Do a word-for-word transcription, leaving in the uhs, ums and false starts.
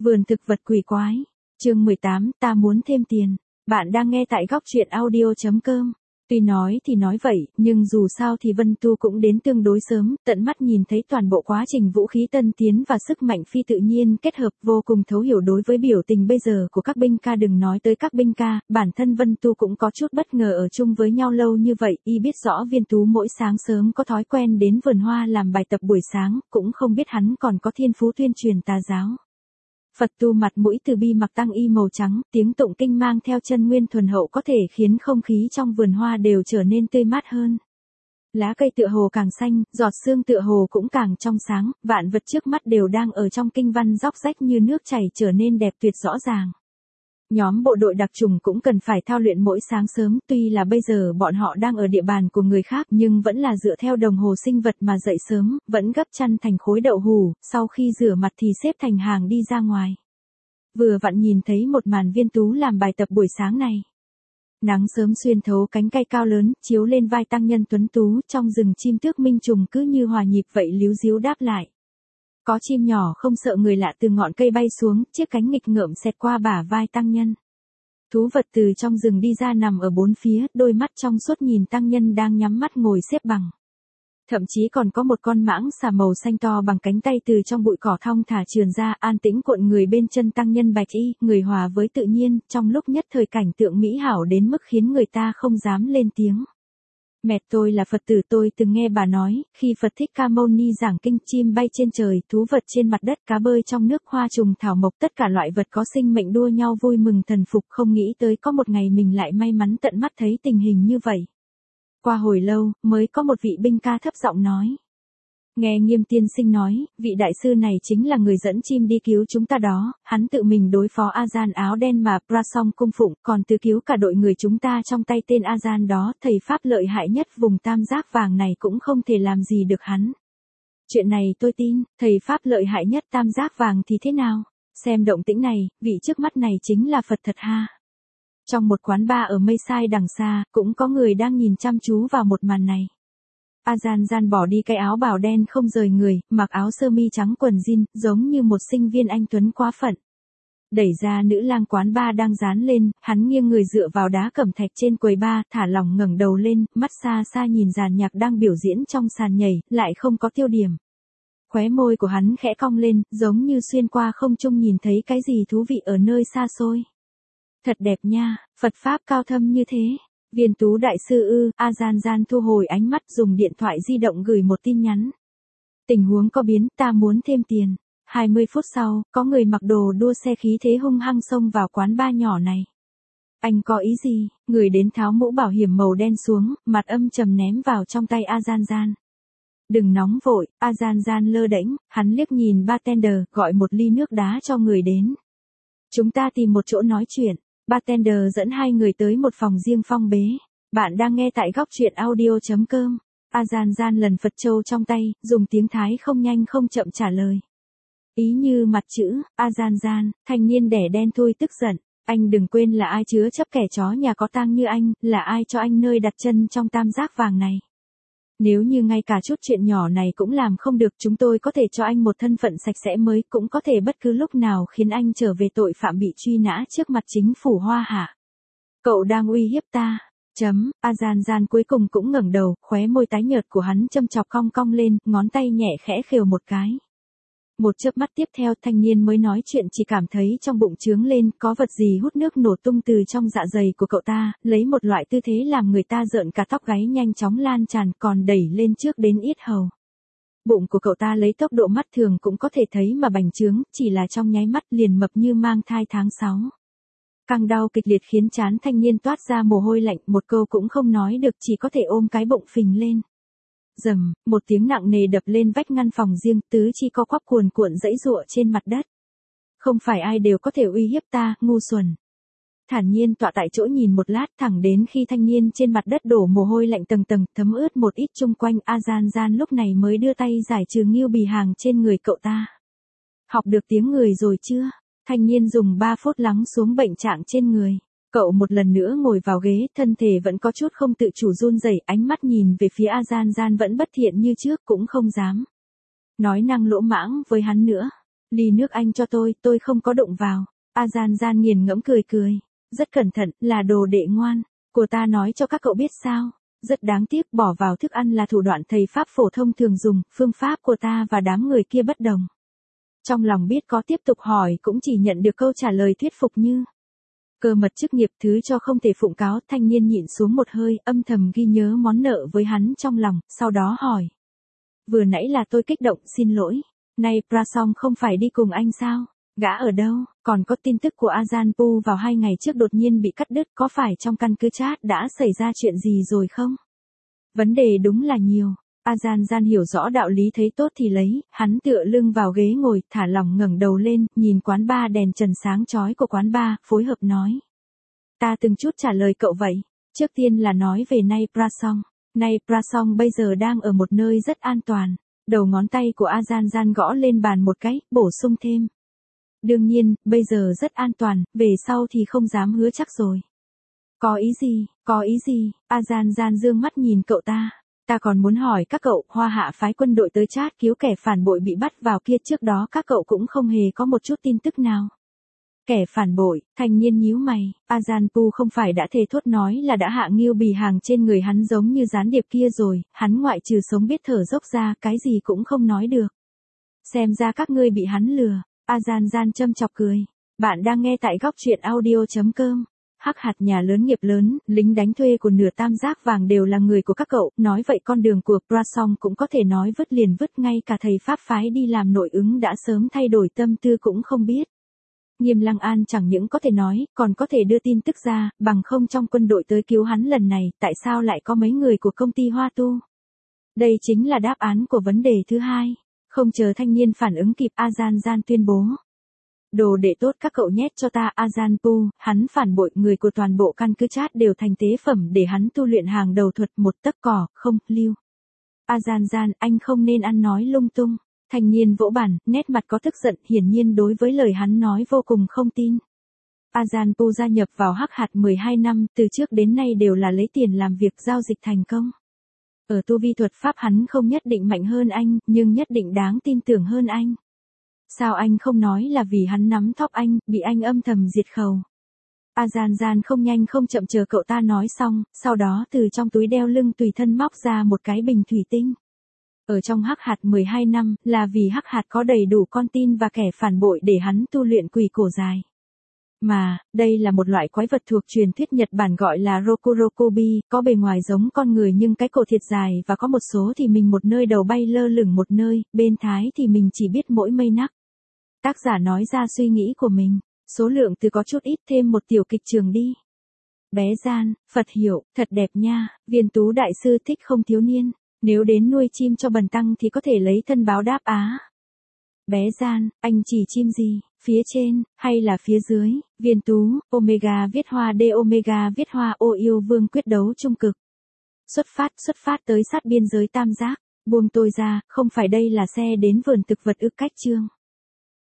Vườn thực vật quỷ quái. Chương mười tám, ta muốn thêm tiền. Bạn đang nghe tại góc truyện audio chấm com. Tuy nói thì nói vậy, nhưng dù sao thì Vân Tu cũng đến tương đối sớm, tận mắt nhìn thấy toàn bộ quá trình vũ khí tân tiến và sức mạnh phi tự nhiên kết hợp, vô cùng thấu hiểu đối với biểu tình bây giờ của các binh ca. Đừng nói tới các binh ca, bản thân Vân Tu cũng có chút bất ngờ ở chung với nhau lâu như vậy. Y biết rõ Viên Tú mỗi sáng sớm có thói quen đến vườn hoa làm bài tập buổi sáng, cũng không biết hắn còn có thiên phú tuyên truyền tà giáo. Phật tu mặt mũi từ bi mặc tăng y màu trắng, tiếng tụng kinh mang theo chân nguyên thuần hậu có thể khiến không khí trong vườn hoa đều trở nên tươi mát hơn. Lá cây tựa hồ càng xanh, giọt sương tựa hồ cũng càng trong sáng, vạn vật trước mắt đều đang ở trong kinh văn róc rách như nước chảy trở nên đẹp tuyệt rõ ràng. Nhóm bộ đội đặc trùng cũng cần phải thao luyện mỗi sáng sớm, tuy là bây giờ bọn họ đang ở địa bàn của người khác nhưng vẫn là dựa theo đồng hồ sinh vật mà dậy sớm, vẫn gấp chăn thành khối đậu hủ, sau khi rửa mặt thì xếp thành hàng đi ra ngoài. Vừa vặn nhìn thấy một màn Viên Tú làm bài tập buổi sáng này. Nắng sớm xuyên thấu cánh cây cao lớn, chiếu lên vai tăng nhân tuấn tú, trong rừng chim tước minh trùng cứ như hòa nhịp vậy líu díu đáp lại. Có chim nhỏ không sợ người lạ từ ngọn cây bay xuống, chiếc cánh nghịch ngợm xẹt qua bả vai tăng nhân. Thú vật từ trong rừng đi ra nằm ở bốn phía, đôi mắt trong suốt nhìn tăng nhân đang nhắm mắt ngồi xếp bằng. Thậm chí còn có một con mãng xà màu xanh to bằng cánh tay từ trong bụi cỏ thong thả trườn ra, an tĩnh cuộn người bên chân tăng nhân bạch y, người hòa với tự nhiên, trong lúc nhất thời cảnh tượng mỹ hảo đến mức khiến người ta không dám lên tiếng. Mẹ tôi là Phật tử, tôi từng nghe bà nói, khi Phật Thích Ca Mâu Ni giảng kinh, chim bay trên trời, thú vật trên mặt đất, cá bơi trong nước, hoa trùng thảo mộc, tất cả loại vật có sinh mệnh đua nhau vui mừng thần phục, không nghĩ tới có một ngày mình lại may mắn tận mắt thấy tình hình như vậy. Qua hồi lâu, mới có một vị binh ca thấp giọng nói. Nghe Nghiêm tiên sinh nói, vị đại sư này chính là người dẫn chim đi cứu chúng ta đó, hắn tự mình đối phó A-gian áo đen mà Prasong cung phụng, còn từ cứu cả đội người chúng ta trong tay tên A-gian đó, thầy Pháp lợi hại nhất vùng tam giác vàng này cũng không thể làm gì được hắn. Chuyện này tôi tin, thầy Pháp lợi hại nhất tam giác vàng thì thế nào? Xem động tĩnh này, vị trước mắt này chính là Phật thật ha. Trong một quán bar ở mây sai đằng xa, cũng có người đang nhìn chăm chú vào một màn này. A-gian gian bỏ đi cái áo bào đen không rời người, mặc áo sơ mi trắng quần jean, giống như một sinh viên anh tuấn quá phận. Đẩy ra nữ lang quán bar đang dán lên, hắn nghiêng người dựa vào đá cẩm thạch trên quầy bar, thả lỏng ngẩng đầu lên, mắt xa xa nhìn dàn nhạc đang biểu diễn trong sàn nhảy, lại không có tiêu điểm. Khóe môi của hắn khẽ cong lên, giống như xuyên qua không trung nhìn thấy cái gì thú vị ở nơi xa xôi. Thật đẹp nha, Phật Pháp cao thâm như thế. Viên Tú đại sư ư, A-gian gian thu hồi ánh mắt, dùng điện thoại di động gửi một tin nhắn. Tình huống có biến, ta muốn thêm tiền. hai mươi phút sau, có người mặc đồ đua xe khí thế hung hăng xông vào quán bar nhỏ này. Anh có ý gì? Người đến tháo mũ bảo hiểm màu đen xuống, mặt âm trầm ném vào trong tay A-gian gian. Đừng nóng vội, A-gian gian lơ đễnh, hắn liếc nhìn bartender, gọi một ly nước đá cho người đến. Chúng ta tìm một chỗ nói chuyện. Bartender dẫn hai người tới một phòng riêng phong bế. Bạn đang nghe tại góc truyện audio chấm com. A-gian gian lần Phật châu trong tay, dùng tiếng Thái không nhanh không chậm trả lời. Ý như mặt chữ, A-gian gian, thanh niên đẻ đen thui tức giận. Anh đừng quên là ai chứa chấp kẻ chó nhà có tang như anh, là ai cho anh nơi đặt chân trong tam giác vàng này. Nếu như ngay cả chút chuyện nhỏ này cũng làm không được, chúng tôi có thể cho anh một thân phận sạch sẽ mới, cũng có thể bất cứ lúc nào khiến anh trở về tội phạm bị truy nã trước mặt chính phủ Hoa Hạ. Cậu đang uy hiếp ta. Chấm, A-gian gian cuối cùng cũng ngẩng đầu, khóe môi tái nhợt của hắn châm chọc cong cong lên, ngón tay nhẹ khẽ khều một cái. Một chớp mắt tiếp theo, thanh niên mới nói chuyện chỉ cảm thấy trong bụng trướng lên, có vật gì hút nước nổ tung từ trong dạ dày của cậu ta, lấy một loại tư thế làm người ta rợn cả tóc gáy, nhanh chóng lan tràn, còn đẩy lên trước đến yết hầu. Bụng của cậu ta lấy tốc độ mắt thường cũng có thể thấy mà bành trướng, chỉ là trong nháy mắt liền mập như mang thai tháng sáu. Căng đau kịch liệt khiến trán thanh niên toát ra mồ hôi lạnh, một câu cũng không nói được, chỉ có thể ôm cái bụng phình lên. Rầm, một tiếng nặng nề đập lên vách ngăn phòng riêng, tứ chi co quắp cuồn cuộn giãy giụa trên mặt đất. Không phải ai đều có thể uy hiếp ta, ngu xuẩn. Thản nhiên tọa tại chỗ nhìn một lát, thẳng đến khi thanh niên trên mặt đất đổ mồ hôi lạnh tầng tầng, thấm ướt một ít chung quanh, A-gian gian lúc này mới đưa tay giải trừ nghiêu bì hàng trên người cậu ta. Học được tiếng người rồi chưa? Thanh niên dùng ba phút lắng xuống bệnh trạng trên người. Cậu một lần nữa ngồi vào ghế, thân thể vẫn có chút không tự chủ run rẩy, ánh mắt nhìn về phía A-gian gian vẫn bất thiện như trước, cũng không dám nói năng lỗ mãng với hắn nữa. Ly nước anh cho tôi, tôi không có đụng vào. A Gian Gian nghiền ngẫm cười cười. Rất cẩn thận, là đồ đệ ngoan. Của ta nói cho các cậu biết sao. Rất đáng tiếc, bỏ vào thức ăn là thủ đoạn thầy Pháp phổ thông thường dùng, phương pháp của ta và đám người kia bất đồng. Trong lòng biết có tiếp tục hỏi cũng chỉ nhận được câu trả lời thuyết phục như. Cơ mật chức nghiệp thứ cho không thể phụng cáo, thanh niên nhịn xuống một hơi, âm thầm ghi nhớ món nợ với hắn trong lòng, sau đó hỏi. Vừa nãy là tôi kích động, xin lỗi. Này Prasong không phải đi cùng anh sao? Gã ở đâu? Còn có tin tức của Azanpu vào hai ngày trước đột nhiên bị cắt đứt, có phải trong căn cứ chat đã xảy ra chuyện gì rồi không? Vấn đề đúng là nhiều. Azan Gian hiểu rõ đạo lý thấy tốt thì lấy, hắn tựa lưng vào ghế ngồi, thả lỏng ngẩng đầu lên, nhìn quán bar đèn trần sáng chói của quán bar, phối hợp nói. Ta từng chút trả lời cậu vậy. Trước tiên là nói về Nay Prasong. Nay Prasong bây giờ đang ở một nơi rất an toàn. Đầu ngón tay của Azan Gian gõ lên bàn một cái, bổ sung thêm. Đương nhiên, bây giờ rất an toàn, về sau thì không dám hứa chắc rồi. Có ý gì, có ý gì, Azan Gian dương mắt nhìn cậu ta. Ta còn muốn hỏi các cậu, Hoa Hạ phái quân đội tới Chát cứu kẻ phản bội bị bắt vào kia, trước đó các cậu cũng không hề có một chút tin tức nào. Kẻ phản bội, thanh niên nhíu mày, Azanpu không phải đã thề thốt nói là đã hạ Ngưu Bì hàng trên người hắn giống như gián điệp kia rồi, hắn ngoại trừ sống biết thở dốc ra, cái gì cũng không nói được. Xem ra các ngươi bị hắn lừa, Azan Gian châm chọc cười. Bạn đang nghe tại góc truyện audio chấm com. Hắc hạt nhà lớn nghiệp lớn, lính đánh thuê của nửa tam giác vàng đều là người của các cậu, nói vậy con đường của Prasong cũng có thể nói vứt liền vứt, ngay cả thầy Pháp phái đi làm nội ứng đã sớm thay đổi tâm tư cũng không biết. Nghiêm Lăng An chẳng những có thể nói, còn có thể đưa tin tức ra, bằng không trong quân đội tới cứu hắn lần này, tại sao lại có mấy người của công ty Hoa Tu? Đây chính là đáp án của vấn đề thứ hai. Không chờ thanh niên phản ứng kịp, Azan Gian tuyên bố. Đồ đệ tốt các cậu nhét cho ta, Azanpu, hắn phản bội, người của toàn bộ căn cứ Chát đều thành tế phẩm để hắn tu luyện hàng đầu thuật, một tấc cỏ, không lưu. Azan Gian, anh không nên ăn nói lung tung. Thanh niên vỗ bàn, nét mặt có tức giận, hiển nhiên đối với lời hắn nói vô cùng không tin. Azanpu gia nhập vào Hắc Hạt mười hai năm, từ trước đến nay đều là lấy tiền làm việc, giao dịch thành công. Ở tu vi thuật pháp hắn không nhất định mạnh hơn anh, nhưng nhất định đáng tin tưởng hơn anh. Sao anh không nói là vì hắn nắm thóp anh, bị anh âm thầm diệt khẩu. Azan Gian không nhanh không chậm chờ cậu ta nói xong, sau đó từ trong túi đeo lưng tùy thân móc ra một cái bình thủy tinh. Ở trong Hắc Hạt mười hai năm, là vì Hắc Hạt có đầy đủ con tin và kẻ phản bội để hắn tu luyện quỷ cổ dài. Mà, đây là một loại quái vật thuộc truyền thuyết Nhật Bản gọi là Rokurokobi, có bề ngoài giống con người nhưng cái cổ thiệt dài và có một số thì mình một nơi đầu bay lơ lửng một nơi, bên thái thì mình chỉ biết mỗi mây nắc. Tác giả nói ra suy nghĩ của mình, số lượng từ có chút ít thêm một tiểu kịch trường đi. Bé Gian, Phật hiểu, thật đẹp nha, Viên Tú đại sư thích không thiếu niên, nếu đến nuôi chim cho bần tăng thì có thể lấy thân báo đáp á. Bé Gian, anh chỉ chim gì, phía trên, hay là phía dưới, Viên Tú, Omega viết hoa D Omega viết hoa ô yêu vương quyết đấu trung cực. Xuất phát, xuất phát tới sát biên giới tam giác, buông tôi ra, không phải đây là xe đến vườn thực vật ức cách chương.